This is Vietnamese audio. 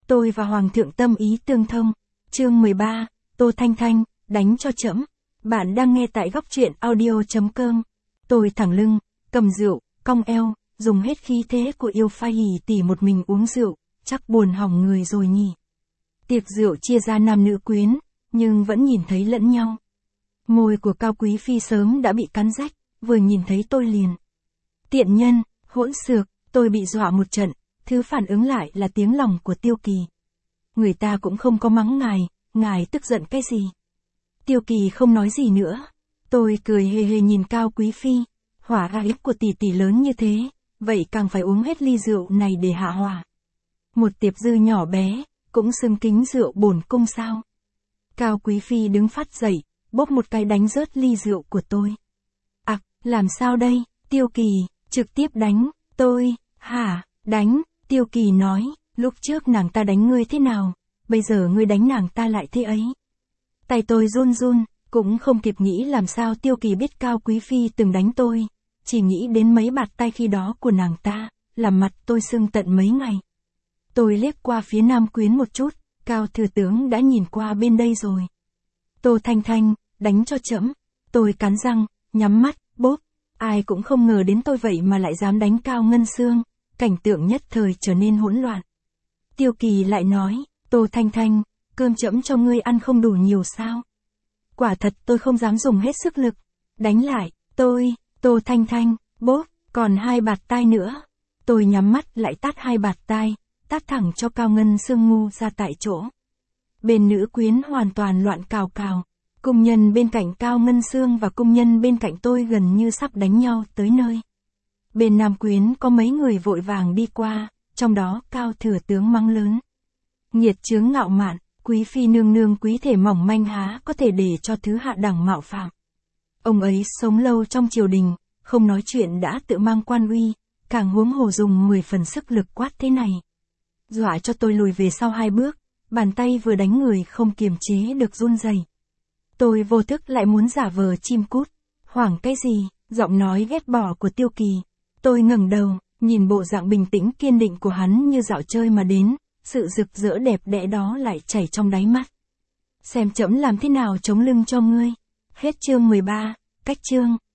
Tôi và Hoàng thượng tâm ý tương thông. Chương 13, Tô Thanh Thanh, đánh cho trẫm. Bạn đang nghe tại góc truyện audio.com. Tôi thẳng lưng, cầm rượu, cong eo, dùng hết khí thế của yêu pha hỉ tỉ một mình uống rượu, chắc buồn hỏng người rồi nhỉ. Tiệc rượu chia ra nam nữ quyến, nhưng vẫn nhìn thấy lẫn nhau. Môi của Cao Quý Phi sớm đã bị cắn rách, vừa nhìn thấy tôi liền. Tiện nhân, hỗn xược, tôi bị dọa một trận, thứ phản ứng lại là tiếng lòng của Tiêu Kỳ. Người ta cũng không có mắng ngài tức giận cái gì. Tiêu Kỳ không nói gì nữa. Tôi cười hề hề nhìn Cao Quý Phi, hỏa gái của tỷ tỷ lớn như thế, vậy càng phải uống hết ly rượu này để hạ hỏa. Một tiệp dư nhỏ bé, cũng xưng kính rượu bổn cung sao. Cao Quý Phi đứng phát dậy, bóp một cái đánh rớt ly rượu của tôi. Làm sao đây, Tiêu Kỳ, trực tiếp đánh, tôi, hả, đánh, Tiêu Kỳ nói, lúc trước nàng ta đánh ngươi thế nào, bây giờ ngươi đánh nàng ta lại thế ấy. Tay tôi run run, cũng không kịp nghĩ làm sao Tiêu Kỳ biết Cao Quý Phi từng đánh tôi, chỉ nghĩ đến mấy bạt tay khi đó của nàng ta, làm mặt tôi sưng tận mấy ngày. Tôi liếc qua phía Nam Quyến một chút, Cao thừa tướng đã nhìn qua bên đây rồi. Tô Thanh Thanh, đánh cho trẫm. Tôi cắn răng, nhắm mắt, bốp. Ai cũng không ngờ đến tôi vậy mà lại dám đánh Cao Ngân Xương, cảnh tượng nhất thời trở nên hỗn loạn. Tiêu Kỳ lại nói, Tô Thanh Thanh, cơm trẫm cho ngươi ăn không đủ nhiều sao? Quả thật tôi không dám dùng hết sức lực. Đánh lại, Tô Thanh Thanh, bốp, còn 2 bạt tai nữa. Tôi nhắm mắt lại tát 2 bạt tai, tát thẳng cho Cao Ngân Xương ngu ra tại chỗ. Bên nữ quyến hoàn toàn loạn cào cào. Cung nhân bên cạnh Cao Ngân Xương và cung nhân bên cạnh tôi gần như sắp đánh nhau tới nơi. Bên Nam Quyến có mấy người vội vàng đi qua, trong đó Cao thừa tướng mắng lớn. Nghiệt chướng ngạo mạn, Quý Phi nương nương quý thể mỏng manh há có thể để cho thứ hạ đẳng mạo phạm. Ông ấy sống lâu trong triều đình, không nói chuyện đã tự mang quan uy, càng huống hồ dùng 10 phần sức lực quát thế này. Dọa cho tôi lùi về sau 2 bước, bàn tay vừa đánh người không kiềm chế được run rẩy. Tôi vô thức lại muốn giả vờ chim cút. Hoảng cái gì, giọng nói ghét bỏ của Tiêu Kỳ. Tôi ngẩng đầu, nhìn bộ dạng bình tĩnh kiên định của hắn như dạo chơi mà đến, sự rực rỡ đẹp đẽ đó lại chảy trong đáy mắt. Xem trẫm làm thế nào chống lưng cho ngươi. Hết chương 13, cách chương.